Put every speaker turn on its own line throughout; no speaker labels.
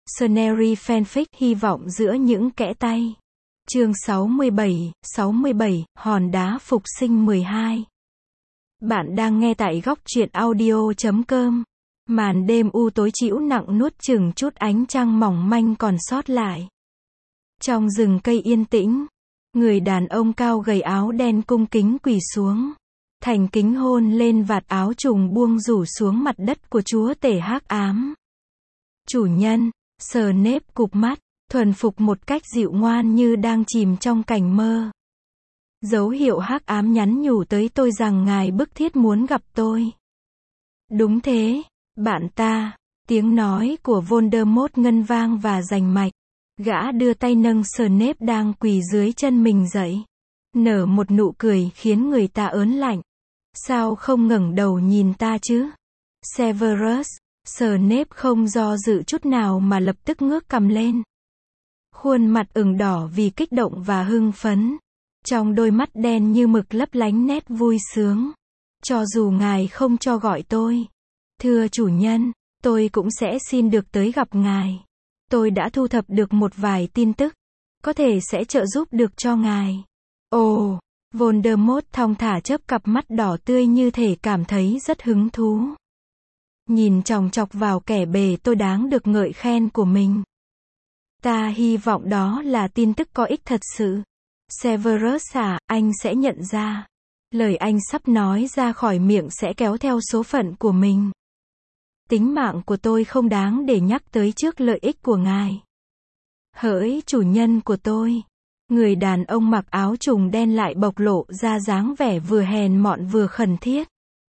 Scenery fanfic hy vọng giữa những kẽ tay. Chương 67, hòn đá phục sinh 12. Bạn đang nghe tại góc truyện audio.com. Màn đêm u tối trĩu nặng nuốt chửng chút ánh trăng mỏng manh còn sót lại. Trong rừng cây yên tĩnh, người đàn ông cao gầy áo đen cung kính quỳ xuống. Thành kính hôn lên vạt áo trùng buông rủ xuống mặt đất của chúa tể hắc ám. Chủ nhân, Snape cụp mắt, thuần phục một cách dịu ngoan như đang chìm trong cảnh mơ. Dấu hiệu hắc ám nhắn nhủ tới tôi rằng ngài bức thiết muốn gặp tôi. Đúng thế, bạn ta. Tiếng nói của Voldemort ngân vang và rành mạch. Gã đưa tay nâng Snape đang quỳ dưới chân mình dậy. Nở một nụ cười khiến người ta ớn lạnh. Sao không ngẩng đầu nhìn ta chứ? Severus. Snape không do dự chút nào mà lập tức ngước cằm lên. Khuôn mặt ửng đỏ vì kích động và hưng phấn. Trong đôi mắt đen như mực lấp lánh nét vui sướng. Cho dù ngài không cho gọi tôi. Thưa chủ nhân, tôi cũng sẽ xin được tới gặp ngài. Tôi đã thu thập được một vài tin tức. Có thể sẽ trợ giúp được cho ngài. Ồ, Voldemort thong thả chớp cặp mắt đỏ tươi như thể cảm thấy rất hứng thú. Nhìn chòng chọc vào kẻ bề tôi đáng được ngợi khen của mình. Ta hy vọng đó là tin tức có ích thật sự. Severus à, anh sẽ nhận ra. Lời anh sắp nói ra khỏi miệng sẽ kéo theo số phận của mình. Tính mạng của tôi không đáng để nhắc tới trước lợi ích của ngài. Hỡi chủ nhân của tôi. Người đàn ông mặc áo trùng đen lại bộc lộ ra dáng vẻ vừa hèn mọn vừa khẩn thiết.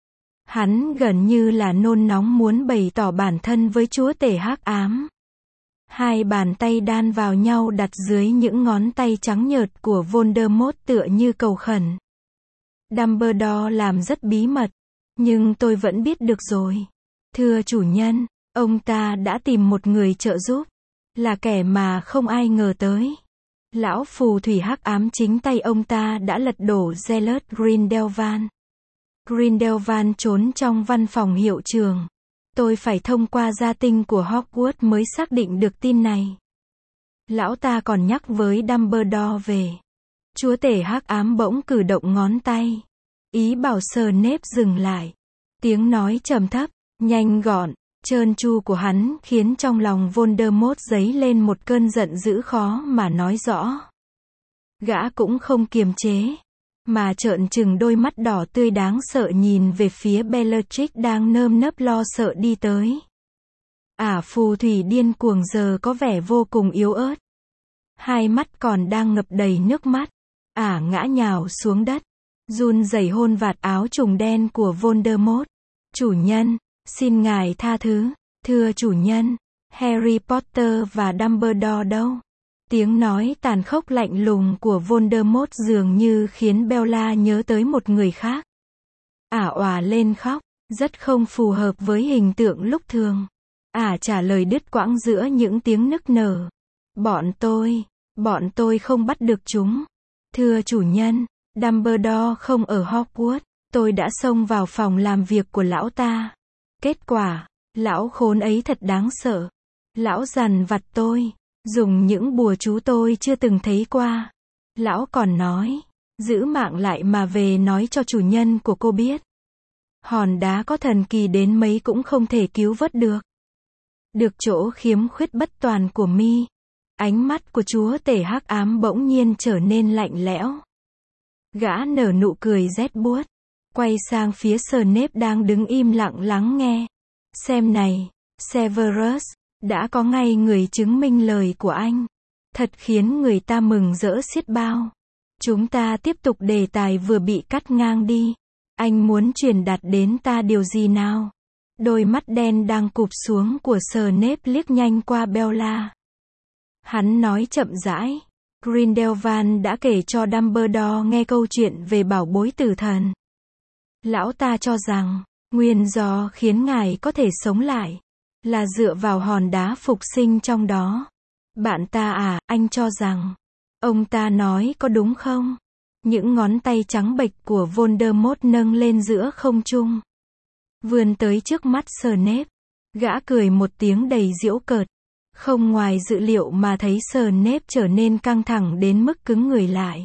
Hắn gần như là nôn nóng muốn bày tỏ bản thân với chúa tể hắc ám. Hai bàn tay đan vào nhau đặt dưới những ngón tay trắng nhợt của Voldemort tựa như cầu khẩn. Dumbledore làm rất bí mật, nhưng tôi vẫn biết được rồi. Thưa chủ nhân, ông ta đã tìm một người trợ giúp, là kẻ mà không ai ngờ tới. Lão phù thủy hắc ám chính tay ông ta đã lật đổ Gellert Grindelwald. Grindelwald trốn trong văn phòng hiệu trưởng. Tôi phải thông qua gia tinh của Hogwarts mới xác định được tin này. Lão ta còn nhắc với Dumbledore về. Chúa tể hắc ám bỗng cử động ngón tay. Ý bảo Snape dừng lại. Tiếng nói trầm thấp, nhanh gọn, trơn tru của hắn khiến trong lòng Voldemort dấy lên một cơn giận dữ khó mà nói rõ. Gã cũng không kiềm chế, mà trợn trừng đôi mắt đỏ tươi đáng sợ nhìn về phía Bellatrix đang nơm nớp lo sợ đi tới. Phù thủy điên cuồng giờ có vẻ vô cùng yếu ớt. Hai mắt còn đang ngập đầy nước mắt. Ngã nhào xuống đất, run rẩy hôn vạt áo trùng đen của Voldemort. Chủ nhân, xin ngài tha thứ. Thưa chủ nhân, Harry Potter và Dumbledore đâu? Tiếng nói tàn khốc lạnh lùng của Voldemort dường như khiến Bella nhớ tới một người khác. Òa lên khóc, rất không phù hợp với hình tượng lúc thường. Trả lời đứt quãng giữa những tiếng nức nở. Bọn tôi không bắt được chúng. Thưa chủ nhân, Dumbledore không ở Hogwarts. Tôi đã xông vào phòng làm việc của lão ta. Kết quả, lão khốn ấy thật đáng sợ. Lão dằn vặt tôi. Dùng những bùa chú tôi chưa từng thấy qua. Lão còn nói, giữ mạng lại mà về nói cho chủ nhân của cô biết. Hòn đá có thần kỳ đến mấy cũng không thể cứu vớt được. Được chỗ khiếm khuyết bất toàn của mi. Ánh mắt của chúa tể hắc ám bỗng nhiên trở nên lạnh lẽo. Gã nở nụ cười rét buốt. Quay sang phía Snape đang đứng im lặng lắng nghe. Xem này, Severus. Đã có ngay người chứng minh lời của anh. Thật khiến người ta mừng rỡ xiết bao. Chúng ta tiếp tục đề tài vừa bị cắt ngang đi. Anh muốn truyền đạt đến ta điều gì nào? Đôi mắt đen đang cụp xuống của Snape liếc nhanh qua Bella. Hắn nói chậm rãi. Grindelwald đã kể cho Dumbledore nghe câu chuyện về bảo bối tử thần. Lão ta cho rằng, nguyên do khiến ngài có thể sống lại là dựa vào hòn đá phục sinh trong đó. Bạn ta anh cho rằng, ông ta nói có đúng không? Những ngón tay trắng bệch của Voldemort nâng lên giữa không trung. Vươn tới trước mắt Snape. Gã cười một tiếng đầy giễu cợt. Không ngoài dự liệu mà thấy Snape trở nên căng thẳng đến mức cứng người lại.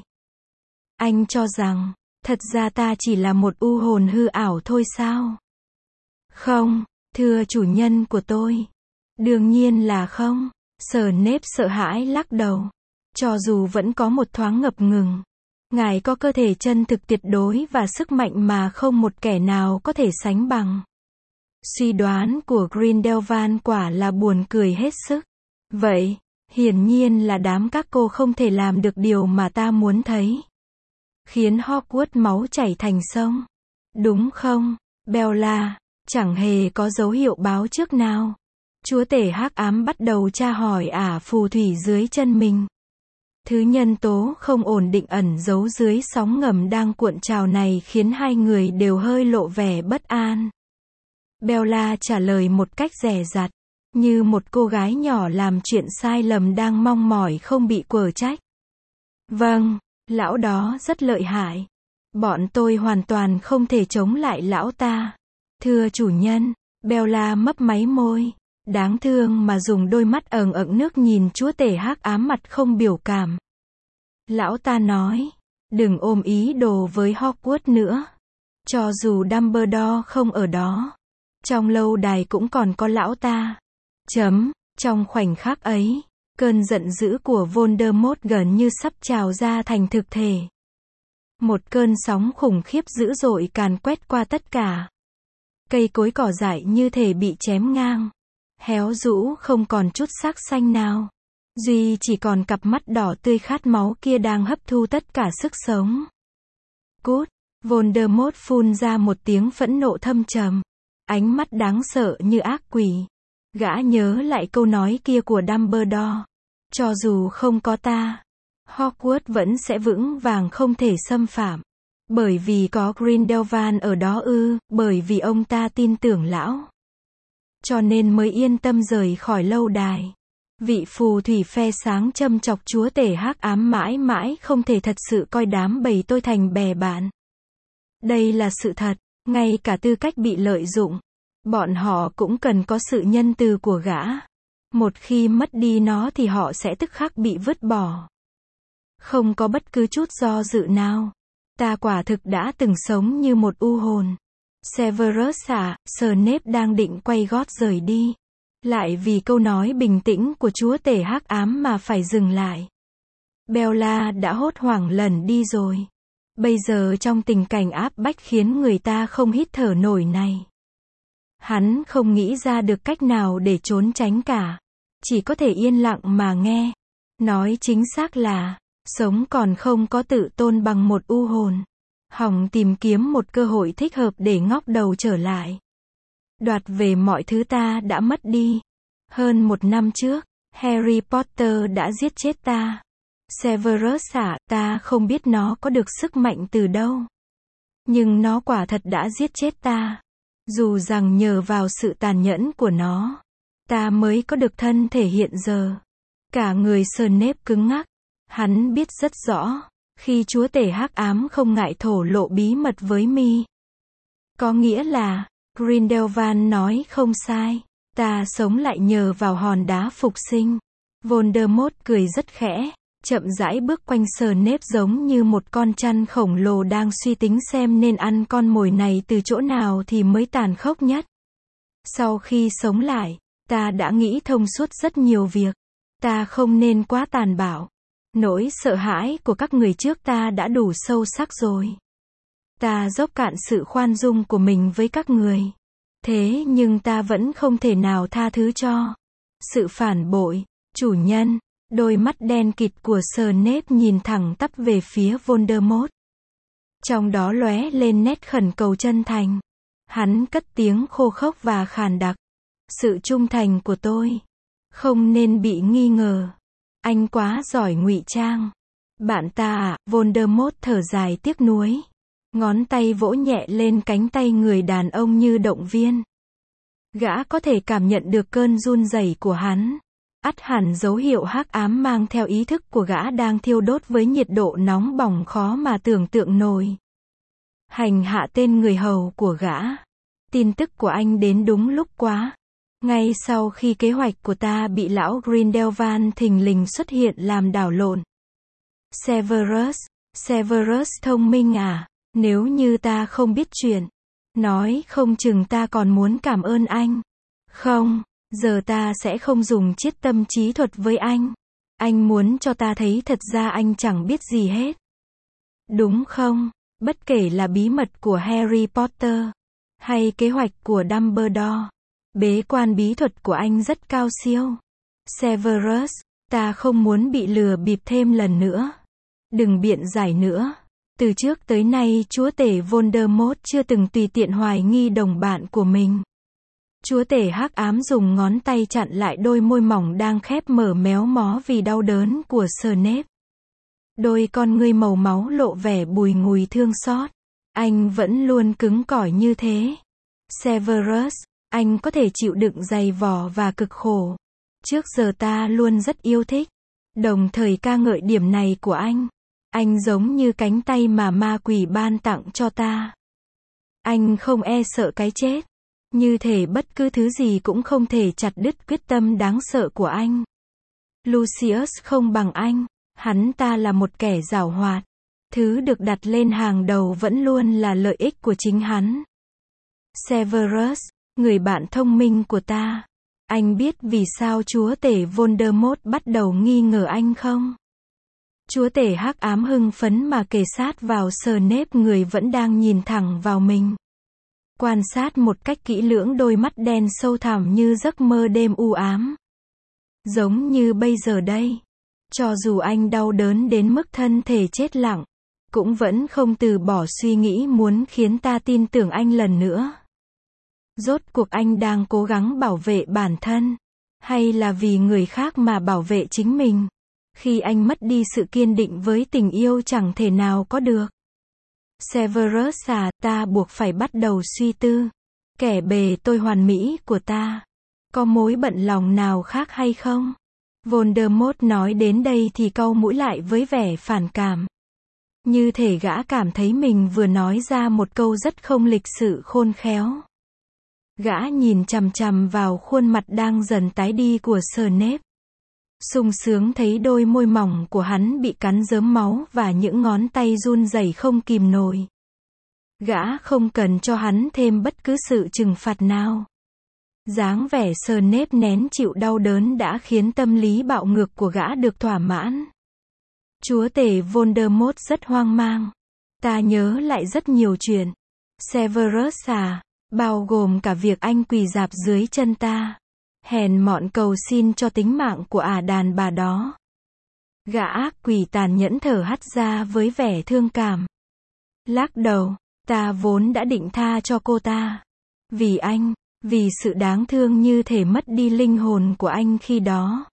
Anh cho rằng, thật ra ta chỉ là một u hồn hư ảo thôi sao? Không, thưa chủ nhân của tôi. Đương nhiên là không. Snape sợ hãi lắc đầu. Cho dù vẫn có một thoáng ngập ngừng. Ngài có cơ thể chân thực tuyệt đối và sức mạnh mà không một kẻ nào có thể sánh bằng. Suy đoán của Grindelwald quả là buồn cười hết sức. Vậy, hiển nhiên là đám các cô không thể làm được điều mà ta muốn thấy. Khiến Hogwarts máu chảy thành sông. Đúng không, Bella? Chẳng hề có dấu hiệu báo trước nào. Chúa tể hắc ám bắt đầu tra hỏi phù thủy dưới chân mình. Thứ nhân tố không ổn định ẩn giấu dưới sóng ngầm đang cuộn trào này khiến hai người đều hơi lộ vẻ bất an. Bella trả lời một cách dè dặt, như một cô gái nhỏ làm chuyện sai lầm đang mong mỏi không bị quở trách. Vâng, lão đó rất lợi hại. Bọn tôi hoàn toàn không thể chống lại lão ta. Thưa chủ nhân, Bella mấp máy môi. Đáng thương mà dùng đôi mắt ẩn ẩn nước nhìn chúa tể hắc ám mặt không biểu cảm. Lão ta nói, đừng ôm ý đồ với Hogwarts nữa. Cho dù Dumbledore không ở đó, trong lâu đài cũng còn có lão ta. Trong khoảnh khắc ấy, cơn giận dữ của Voldemort gần như sắp trào ra thành thực thể. Một cơn sóng khủng khiếp dữ dội càn quét qua tất cả. Cây cối cỏ dại như thể bị chém ngang. Héo rũ không còn chút sắc xanh nào. Duy chỉ còn cặp mắt đỏ tươi khát máu kia đang hấp thu tất cả sức sống. Cút! Voldemort phun ra một tiếng phẫn nộ thâm trầm. Ánh mắt đáng sợ như ác quỷ. Gã nhớ lại câu nói kia của Dumbledore. Cho dù không có ta, Hogwarts vẫn sẽ vững vàng không thể xâm phạm. Bởi vì có Grindelwald ở đó bởi vì ông ta tin tưởng lão. Cho nên mới yên tâm rời khỏi lâu đài. Vị phù thủy phe sáng châm chọc chúa tể hắc ám mãi mãi không thể thật sự coi đám bầy tôi thành bè bạn. Đây là sự thật, ngay cả tư cách bị lợi dụng. Bọn họ cũng cần có sự nhân từ của gã. Một khi mất đi nó thì họ sẽ tức khắc bị vứt bỏ. Không có bất cứ chút do dự nào. Ta quả thực đã từng sống như một u hồn. Severus Snape đang định quay gót rời đi. Lại vì câu nói bình tĩnh của chúa tể hắc ám mà phải dừng lại. Bella đã hốt hoảng lẩn đi rồi. Bây giờ trong tình cảnh áp bách khiến người ta không hít thở nổi này. Hắn không nghĩ ra được cách nào để trốn tránh cả. Chỉ có thể yên lặng mà nghe. Nói chính xác là, sống còn không có tự tôn bằng một u hồn. Hòng tìm kiếm một cơ hội thích hợp để ngóc đầu trở lại. Đoạt về mọi thứ ta đã mất đi. Hơn 1 năm trước, Harry Potter đã giết chết ta. Severus ta không biết nó có được sức mạnh từ đâu. Nhưng nó quả thật đã giết chết ta. Dù rằng nhờ vào sự tàn nhẫn của nó, ta mới có được thân thể hiện giờ. Cả người Snape cứng ngắc. Hắn biết rất rõ, khi chúa tể hắc ám không ngại thổ lộ bí mật với mi. Có nghĩa là, Grindelwald nói không sai. Ta sống lại nhờ vào hòn đá phục sinh. Voldemort cười rất khẽ, chậm rãi bước quanh Snape giống như một con chăn khổng lồ đang suy tính xem nên ăn con mồi này từ chỗ nào thì mới tàn khốc nhất. Sau khi sống lại, ta đã nghĩ thông suốt rất nhiều việc. Ta không nên quá tàn bạo. Nỗi sợ hãi của các người trước ta đã đủ sâu sắc rồi. Ta dốc cạn sự khoan dung của mình với các người. Thế nhưng ta vẫn không thể nào tha thứ cho sự phản bội, chủ nhân. Đôi mắt đen kịt của Snape nhìn thẳng tắp về phía Voldemort. Trong đó lóe lên nét khẩn cầu chân thành. Hắn cất tiếng khô khốc và khàn đặc. Sự trung thành của tôi không nên bị nghi ngờ. Anh quá giỏi ngụy trang. Bạn ta Voldemort thở dài tiếc nuối. Ngón tay vỗ nhẹ lên cánh tay người đàn ông như động viên. Gã có thể cảm nhận được cơn run rẩy của hắn. Ắt hẳn dấu hiệu hắc ám mang theo ý thức của gã đang thiêu đốt với nhiệt độ nóng bỏng khó mà tưởng tượng nổi. Hành hạ tên người hầu của gã. Tin tức của anh đến đúng lúc quá. Ngay sau khi kế hoạch của ta bị lão Grindelwald thình lình xuất hiện làm đảo lộn. Severus thông minh à, nếu như ta không biết chuyện, nói không chừng ta còn muốn cảm ơn anh. Không, giờ ta sẽ không dùng chiết tâm trí thuật với anh. Anh muốn cho ta thấy thật ra anh chẳng biết gì hết. Đúng không? Bất kể là bí mật của Harry Potter, hay kế hoạch của Dumbledore, bế quan bí thuật của anh rất cao siêu. Severus, ta không muốn bị lừa bịp thêm lần nữa. Đừng biện giải nữa. Từ trước tới nay chúa tể Voldemort chưa từng tùy tiện hoài nghi đồng bạn của mình. Chúa tể hắc ám dùng ngón tay chặn lại đôi môi mỏng đang khép mở méo mó vì đau đớn của Snape. Đôi con ngươi màu máu lộ vẻ bùi ngùi thương xót. Anh vẫn luôn cứng cỏi như thế. Severus, anh có thể chịu đựng dày vò và cực khổ. Trước giờ ta luôn rất yêu thích, đồng thời ca ngợi điểm này của anh. Anh giống như cánh tay mà ma quỷ ban tặng cho ta. Anh không e sợ cái chết. Như thể bất cứ thứ gì cũng không thể chặt đứt quyết tâm đáng sợ của anh. Lucius không bằng anh. Hắn ta là một kẻ giảo hoạt. Thứ được đặt lên hàng đầu vẫn luôn là lợi ích của chính hắn. Severus, người bạn thông minh của ta. Anh biết vì sao chúa tể Voldemort bắt đầu nghi ngờ anh không? Chúa tể hắc ám hưng phấn mà kề sát vào Snape, người vẫn đang nhìn thẳng vào mình. Quan sát một cách kỹ lưỡng đôi mắt đen sâu thẳm như giấc mơ đêm u ám. Giống như bây giờ đây. Cho dù anh đau đớn đến mức thân thể chết lặng, cũng vẫn không từ bỏ suy nghĩ muốn khiến ta tin tưởng anh lần nữa. Rốt cuộc anh đang cố gắng bảo vệ bản thân, hay là vì người khác mà bảo vệ chính mình? Khi anh mất đi sự kiên định với tình yêu chẳng thể nào có được. Severus à, ta buộc phải bắt đầu suy tư. Kẻ bề tôi hoàn mỹ của ta, có mối bận lòng nào khác hay không? Voldemort nói đến đây thì cau mũi lại với vẻ phản cảm. Như thể gã cảm thấy mình vừa nói ra một câu rất không lịch sự khôn khéo. Gã nhìn chằm chằm vào khuôn mặt đang dần tái đi của Snape. Sung sướng thấy đôi môi mỏng của hắn bị cắn rớm máu và những ngón tay run rẩy không kìm nổi. Gã không cần cho hắn thêm bất cứ sự trừng phạt nào. Dáng vẻ Snape nén chịu đau đớn đã khiến tâm lý bạo ngược của gã được thỏa mãn. Chúa tể Voldemort rất hoang mang. Ta nhớ lại rất nhiều chuyện. Severus à, bao gồm cả việc anh quỳ rạp dưới chân ta. Hèn mọn cầu xin cho tính mạng của đàn bà đó. Gã ác quỷ tàn nhẫn thở hắt ra với vẻ thương cảm. Lắc đầu, ta vốn đã định tha cho cô ta. Vì anh, vì sự đáng thương như thể mất đi linh hồn của anh khi đó.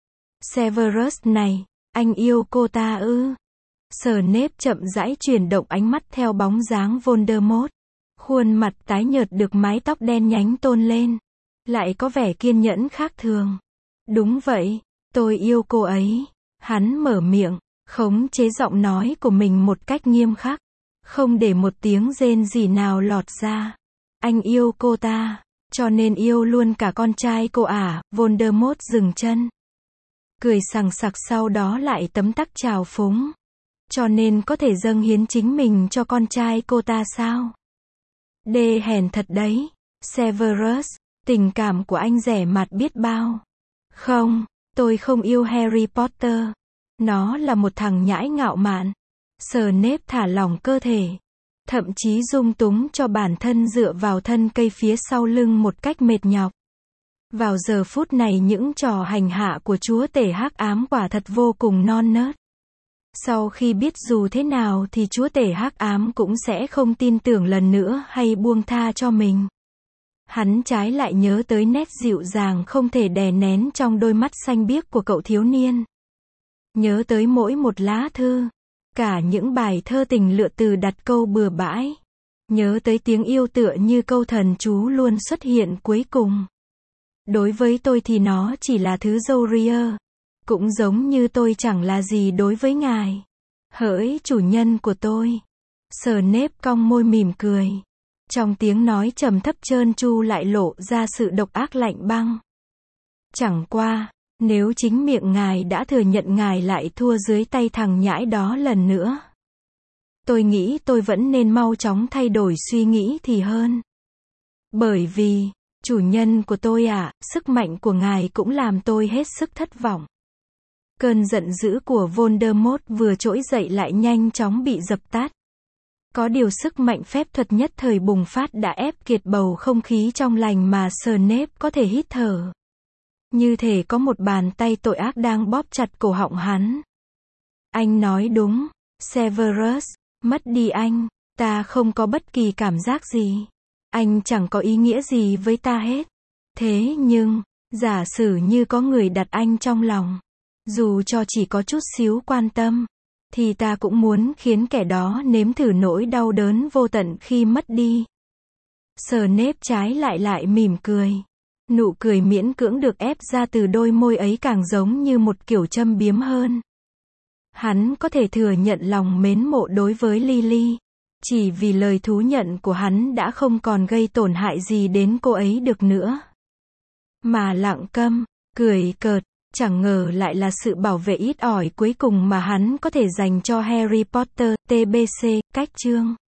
Severus này, anh yêu cô ta ư? Snape chậm rãi chuyển động ánh mắt theo bóng dáng Voldemort. Khuôn mặt tái nhợt được mái tóc đen nhánh tôn lên. Lại có vẻ kiên nhẫn khác thường. Đúng vậy, tôi yêu cô ấy. Hắn mở miệng, khống chế giọng nói của mình một cách nghiêm khắc. Không để một tiếng rên rỉ nào lọt ra. Anh yêu cô ta, cho nên yêu luôn cả con trai cô à? Voldemort dừng chân. Cười sằng sặc sau đó lại tấm tắc trào phúng. Cho nên có thể dâng hiến chính mình cho con trai cô ta sao? Đê hèn thật đấy, Severus. Tình cảm của anh rẻ mạt biết bao. Không, tôi không yêu Harry Potter. Nó là một thằng nhãi ngạo mạn. Snape thả lỏng cơ thể. Thậm chí dung túng cho bản thân dựa vào thân cây phía sau lưng một cách mệt nhọc. Vào giờ phút này những trò hành hạ của chúa tể hắc ám quả thật vô cùng non nớt. Sau khi biết dù thế nào thì chúa tể hắc ám cũng sẽ không tin tưởng lần nữa hay buông tha cho mình. Hắn trái lại nhớ tới nét dịu dàng không thể đè nén trong đôi mắt xanh biếc của cậu thiếu niên. Nhớ tới mỗi một lá thư, cả những bài thơ tình lựa từ đặt câu bừa bãi. Nhớ tới tiếng yêu tựa như câu thần chú luôn xuất hiện cuối cùng. Đối với tôi thì nó chỉ là thứ râu ria. Cũng giống như tôi chẳng là gì đối với ngài. Hỡi chủ nhân của tôi. Snape cong môi mỉm cười. Trong tiếng nói trầm thấp trơn tru lại lộ ra sự độc ác lạnh băng. Chẳng qua, nếu chính miệng ngài đã thừa nhận ngài lại thua dưới tay thằng nhãi đó lần nữa. Tôi nghĩ tôi vẫn nên mau chóng thay đổi suy nghĩ thì hơn. Bởi vì, chủ nhân của tôi ạ, sức mạnh của ngài cũng làm tôi hết sức thất vọng. Cơn giận dữ của Voldemort vừa trỗi dậy lại nhanh chóng bị dập tắt. Có điều sức mạnh phép thuật nhất thời bùng phát đã ép kiệt bầu không khí trong lành mà Snape có thể hít thở. Như thể có một bàn tay tội ác đang bóp chặt cổ họng hắn. Anh nói đúng, Severus, mất đi anh, ta không có bất kỳ cảm giác gì. Anh chẳng có ý nghĩa gì với ta hết. Thế nhưng, giả sử như có người đặt anh trong lòng, dù cho chỉ có chút xíu quan tâm, thì ta cũng muốn khiến kẻ đó nếm thử nỗi đau đớn vô tận khi mất đi. Snape trái lại mỉm cười. Nụ cười miễn cưỡng được ép ra từ đôi môi ấy càng giống như một kiểu châm biếm hơn. Hắn có thể thừa nhận lòng mến mộ đối với Lily, chỉ vì lời thú nhận của hắn đã không còn gây tổn hại gì đến cô ấy được nữa. Mà lặng câm, cười cợt, chẳng ngờ lại là sự bảo vệ ít ỏi cuối cùng mà hắn có thể dành cho Harry Potter, TBC, cách chương.